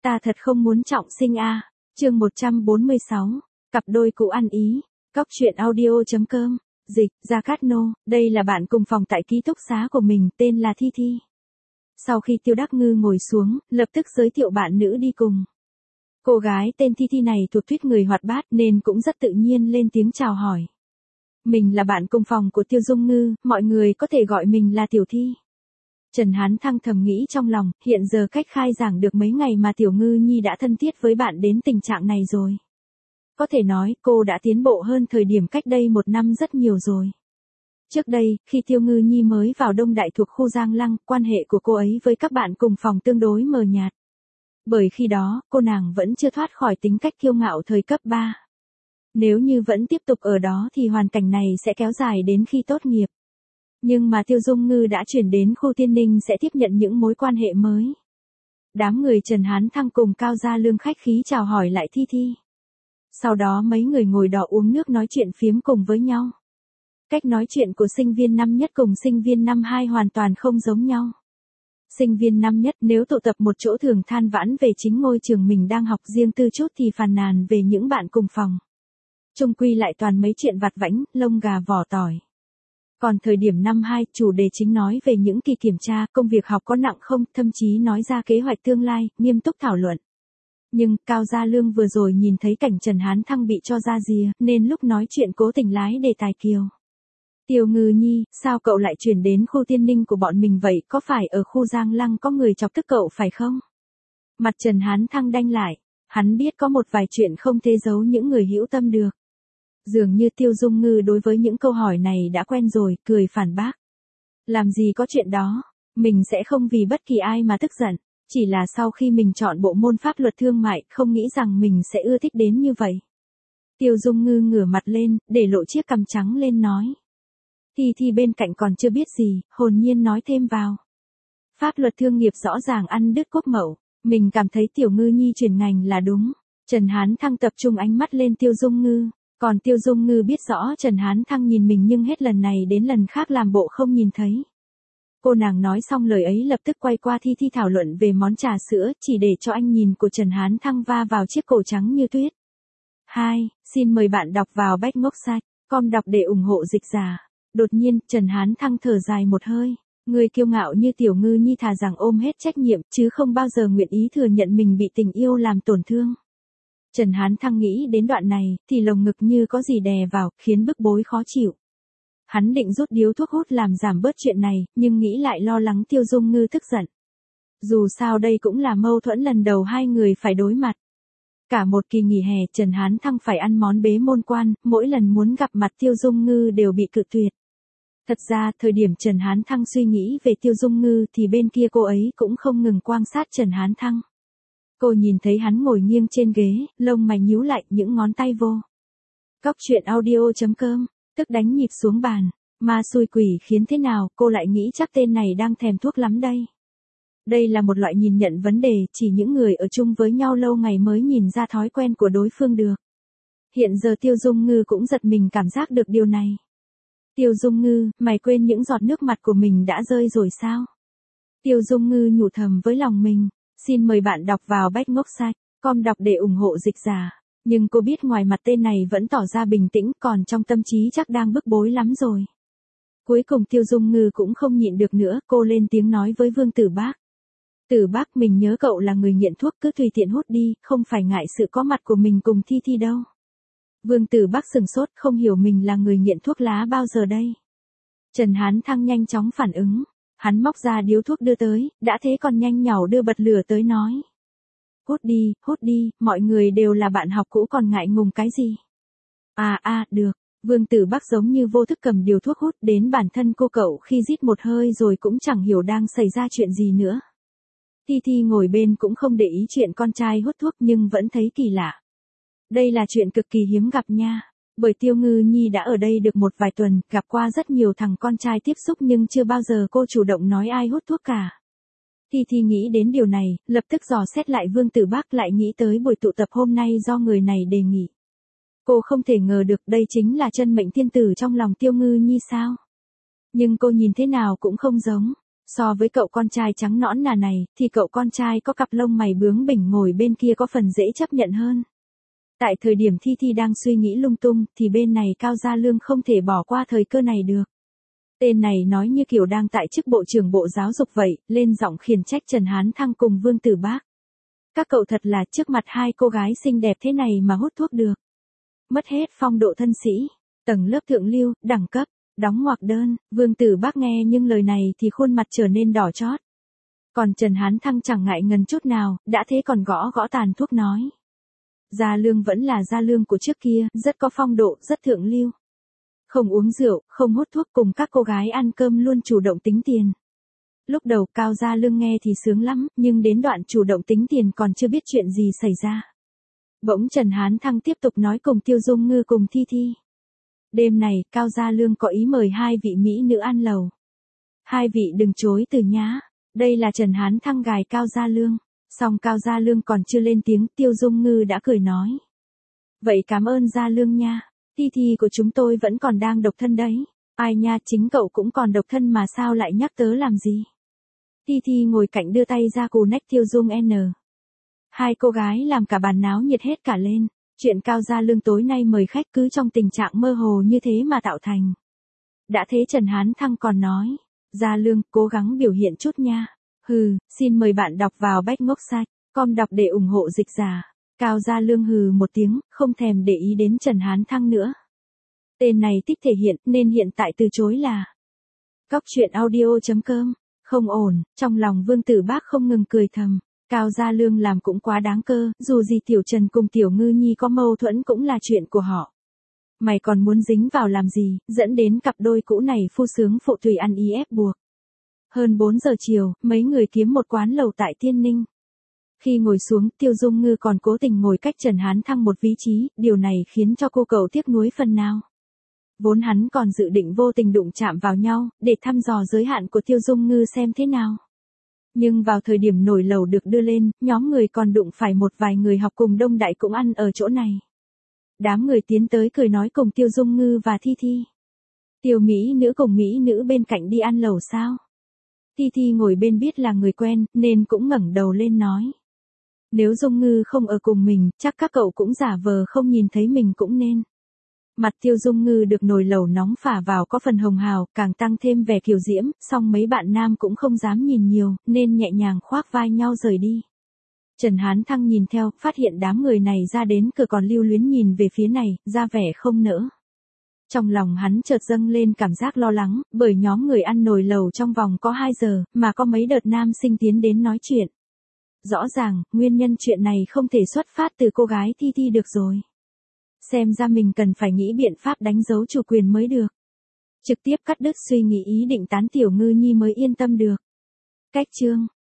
Ta thật không muốn trọng sinh a. Chương 146, cặp đôi cũ ăn ý. Cóc truyện audio.com. Dịch, Gia Cát Nô, đây là bạn cùng phòng tại ký túc xá của mình, tên là Thi Thi. Sau khi Tiêu Đắc Ngư ngồi xuống, lập tức giới thiệu bạn nữ đi cùng. Cô gái tên Thi Thi này thuộc tuýp người hoạt bát nên cũng rất tự nhiên lên tiếng chào hỏi. Mình là bạn cùng phòng của Tiêu Dung Ngư, mọi người có thể gọi mình là Tiểu Thi. Trần Hán Thăng thầm nghĩ trong lòng, hiện giờ cách khai giảng được mấy ngày mà Tiểu Ngư Nhi đã thân thiết với bạn đến tình trạng này rồi. Có thể nói, cô đã tiến bộ hơn thời điểm cách đây 1 năm rất nhiều rồi. Trước đây, khi Tiêu Ngư Nhi mới vào Đông Đại thuộc khu Giang Lăng, quan hệ của cô ấy với các bạn cùng phòng tương đối mờ nhạt. Bởi khi đó, cô nàng vẫn chưa thoát khỏi tính cách kiêu ngạo thời cấp 3. Nếu như vẫn tiếp tục ở đó thì hoàn cảnh này sẽ kéo dài đến khi tốt nghiệp. Nhưng mà Tiêu Dung Ngư đã chuyển đến khu Tiên Ninh sẽ tiếp nhận những mối quan hệ mới. Đám người Trần Hán Thăng cùng Cao Gia Lương khách khí chào hỏi lại Thi Thi. Sau đó mấy người ngồi đỏ uống nước nói chuyện phiếm cùng với nhau. Cách nói chuyện của sinh viên năm nhất cùng sinh viên năm 2 hoàn toàn không giống nhau. Sinh viên năm nhất nếu tụ tập một chỗ thường than vãn về chính ngôi trường mình đang học riêng tư chút thì phàn nàn về những bạn cùng phòng. Chung quy lại toàn mấy chuyện vặt vãnh, lông gà vỏ tỏi. Còn thời điểm năm 2, chủ đề chính nói về những kỳ kiểm tra, công việc học có nặng không, thậm chí nói ra kế hoạch tương lai, nghiêm túc thảo luận. Nhưng, Cao Gia Lương vừa rồi nhìn thấy cảnh Trần Hán Thăng bị cho ra rìa, nên lúc nói chuyện cố tình lái đề tài kiều. Tiểu Ngư Nhi, sao cậu lại chuyển đến khu Tiên Ninh của bọn mình vậy, có phải ở khu Giang Lăng có người chọc tức cậu phải không? Mặt Trần Hán Thăng đanh lại, hắn biết có một vài chuyện không thể giấu những người hữu tâm được. Dường như Tiêu Dung Ngư đối với những câu hỏi này đã quen rồi, cười phản bác. Làm gì có chuyện đó, mình sẽ không vì bất kỳ ai mà tức giận, chỉ là sau khi mình chọn bộ môn pháp luật thương mại, không nghĩ rằng mình sẽ ưa thích đến như vậy. Tiêu Dung Ngư ngửa mặt lên, để lộ chiếc cằm trắng lên nói. Thi Thi bên cạnh còn chưa biết gì, hồn nhiên nói thêm vào. Pháp luật thương nghiệp rõ ràng ăn đứt cốt mẩu, mình cảm thấy Tiểu Ngư Nhi chuyển ngành là đúng. Trần Hán Thăng tập trung ánh mắt lên Tiêu Dung Ngư. Còn Tiêu Dung Ngư biết rõ Trần Hán Thăng nhìn mình nhưng hết lần này đến lần khác làm bộ không nhìn thấy. Cô nàng nói xong lời ấy lập tức quay qua Thi Thi thảo luận về món trà sữa, chỉ để cho anh nhìn của Trần Hán Thăng va vào chiếc cổ trắng như tuyết. 2. Xin mời bạn đọc vào Bách Ngốc Sách, com đọc để ủng hộ dịch giả. Đột nhiên, Trần Hán Thăng thở dài một hơi. Người kiêu ngạo như Tiểu Ngư Nhi thà rằng ôm hết trách nhiệm, chứ không bao giờ nguyện ý thừa nhận mình bị tình yêu làm tổn thương. Trần Hán Thăng nghĩ đến đoạn này, thì lồng ngực như có gì đè vào, khiến bức bối khó chịu. Hắn định rút điếu thuốc hút làm giảm bớt chuyện này, nhưng nghĩ lại lo lắng Tiêu Dung Ngư tức giận. Dù sao đây cũng là mâu thuẫn lần đầu hai người phải đối mặt. Cả một kỳ nghỉ hè Trần Hán Thăng phải ăn món bế môn quan, mỗi lần muốn gặp mặt Tiêu Dung Ngư đều bị cự tuyệt. Thật ra, thời điểm Trần Hán Thăng suy nghĩ về Tiêu Dung Ngư thì bên kia cô ấy cũng không ngừng quan sát Trần Hán Thăng. Cô nhìn thấy hắn ngồi nghiêng trên ghế, lông mày nhíu lại, những ngón tay vô. Cóc truyện audio.com, tức đánh nhịp xuống bàn. Ma xui quỷ khiến thế nào, cô lại nghĩ chắc tên này đang thèm thuốc lắm đây. Đây là một loại nhìn nhận vấn đề, chỉ những người ở chung với nhau lâu ngày mới nhìn ra thói quen của đối phương được. Hiện giờ Tiêu Dung Ngư cũng giật mình cảm giác được điều này. Tiêu Dung Ngư, mày quên những giọt nước mặt của mình đã rơi rồi sao? Tiêu Dung Ngư nhủ thầm với lòng mình. Xin mời bạn đọc vào Bách Ngốc Sách, com đọc để ủng hộ dịch giả. Nhưng cô biết ngoài mặt tên này vẫn tỏ ra bình tĩnh, còn trong tâm trí chắc đang bức bối lắm rồi. Cuối cùng Tiêu Dung Ngư cũng không nhịn được nữa, cô lên tiếng nói với Vương Tử Bác. Tử Bác, mình nhớ cậu là người nghiện thuốc, cứ tùy tiện hút đi, không phải ngại sự có mặt của mình cùng Thi Thi đâu. Vương Tử Bác sừng sốt, không hiểu mình là người nghiện thuốc lá bao giờ đây. Trần Hán Thăng nhanh chóng phản ứng. Hắn móc ra điếu thuốc đưa tới, đã thế còn nhanh nhảu đưa bật lửa tới nói. Hút đi, mọi người đều là bạn học cũ còn ngại ngùng cái gì. Được. Vương Tử Bác giống như vô thức cầm điếu thuốc hút đến bản thân cô cậu khi rít một hơi rồi cũng chẳng hiểu đang xảy ra chuyện gì nữa. Thi Thi ngồi bên cũng không để ý chuyện con trai hút thuốc nhưng vẫn thấy kỳ lạ. Đây là chuyện cực kỳ hiếm gặp nha. Bởi Tiêu Ngư Nhi đã ở đây được một vài tuần, gặp qua rất nhiều thằng con trai tiếp xúc nhưng chưa bao giờ cô chủ động nói ai hút thuốc cả. Thi Thi nghĩ đến điều này, lập tức dò xét lại Vương Tử Bác, lại nghĩ tới buổi tụ tập hôm nay do người này đề nghị. Cô không thể ngờ được đây chính là chân mệnh thiên tử trong lòng Tiêu Ngư Nhi sao. Nhưng cô nhìn thế nào cũng không giống. So với cậu con trai trắng nõn nà này, thì cậu con trai có cặp lông mày bướng bỉnh ngồi bên kia có phần dễ chấp nhận hơn. Tại thời điểm Thi Thi đang suy nghĩ lung tung, thì bên này Cao Gia Lương không thể bỏ qua thời cơ này được. Tên này nói như kiểu đang tại chức bộ trưởng bộ giáo dục vậy, lên giọng khiển trách Trần Hán Thăng cùng Vương Tử Bác. Các cậu thật là trước mặt hai cô gái xinh đẹp thế này mà hút thuốc được. Mất hết phong độ thân sĩ, tầng lớp thượng lưu, đẳng cấp, đóng ngoặc đơn. Vương Tử Bác nghe nhưng lời này thì khuôn mặt trở nên đỏ chót. Còn Trần Hán Thăng chẳng ngại ngần chút nào, đã thế còn gõ gõ tàn thuốc nói. Gia Lương vẫn là Gia Lương của trước kia, rất có phong độ, rất thượng lưu. Không uống rượu, không hút thuốc, cùng các cô gái ăn cơm luôn chủ động tính tiền. Lúc đầu Cao Gia Lương nghe thì sướng lắm, nhưng đến đoạn chủ động tính tiền còn chưa biết chuyện gì xảy ra. Bỗng Trần Hán Thăng tiếp tục nói cùng Tiêu Dung Ngư cùng Thi Thi. Đêm này, Cao Gia Lương có ý mời hai vị mỹ nữ ăn lầu. Hai vị đừng chối từ nhá. Đây là Trần Hán Thăng gài Cao Gia Lương. Xong Cao Gia Lương còn chưa lên tiếng, Tiêu Dung Ngư đã cười nói. Vậy cảm ơn Gia Lương nha. Thi Thi của chúng tôi vẫn còn đang độc thân đấy. Ai nha, chính cậu cũng còn độc thân mà sao lại nhắc tớ làm gì. Thi Thi ngồi cạnh đưa tay ra cù nách Tiêu Dung N. Hai cô gái làm cả bàn náo nhiệt hết cả lên. Chuyện Cao Gia Lương tối nay mời khách cứ trong tình trạng mơ hồ như thế mà tạo thành. Đã thế Trần Hán Thăng còn nói. Gia Lương, cố gắng biểu hiện chút nha. Hừ, xin mời bạn đọc vào Bách Ngốc Site, com đọc để ủng hộ dịch giả. Cao Gia Lương hừ một tiếng, không thèm để ý đến Trần Hán Thăng nữa. Tên này thích thể hiện, nên hiện tại từ chối là. Cóc truyện audio.com, không ổn, trong lòng Vương Tử Bác không ngừng cười thầm. Cao Gia Lương làm cũng quá đáng cơ, dù gì Tiểu Trần cùng Tiểu Ngư Nhi có mâu thuẫn cũng là chuyện của họ. Mày còn muốn dính vào làm gì, dẫn đến cặp đôi cũ này phu sướng phụ tùy ăn ý ép buộc. Hơn 4 giờ chiều, mấy người kiếm một quán lầu tại Tiên Ninh. Khi ngồi xuống, Tiêu Dung Ngư còn cố tình ngồi cách Trần Hán Thăng một vị trí, điều này khiến cho cô cậu tiếc nuối phần nào. Vốn hắn còn dự định vô tình đụng chạm vào nhau, để thăm dò giới hạn của Tiêu Dung Ngư xem thế nào. Nhưng vào thời điểm nồi lẩu được đưa lên, nhóm người còn đụng phải một vài người học cùng Đông Đại cũng ăn ở chỗ này. Đám người tiến tới cười nói cùng Tiêu Dung Ngư và Thi Thi. Tiêu mỹ nữ cùng mỹ nữ bên cạnh đi ăn lẩu sao? Thi Thi ngồi bên biết là người quen, nên cũng ngẩng đầu lên nói. Nếu Dung Ngư không ở cùng mình, chắc các cậu cũng giả vờ không nhìn thấy mình cũng nên. Mặt Tiêu Dung Ngư được nồi lẩu nóng phả vào có phần hồng hào, càng tăng thêm vẻ kiều diễm, song mấy bạn nam cũng không dám nhìn nhiều, nên nhẹ nhàng khoác vai nhau rời đi. Trần Hán Thăng nhìn theo, phát hiện đám người này ra đến cửa còn lưu luyến nhìn về phía này, ra vẻ không nỡ. Trong lòng hắn chợt dâng lên cảm giác lo lắng, bởi nhóm người ăn nồi lẩu trong vòng có 2 giờ, mà có mấy đợt nam sinh tiến đến nói chuyện. Rõ ràng, nguyên nhân chuyện này không thể xuất phát từ cô gái Thi Thi được rồi. Xem ra mình cần phải nghĩ biện pháp đánh dấu chủ quyền mới được. Trực tiếp cắt đứt suy nghĩ ý định tán Tiểu Ngư Nhi mới yên tâm được. Cách chương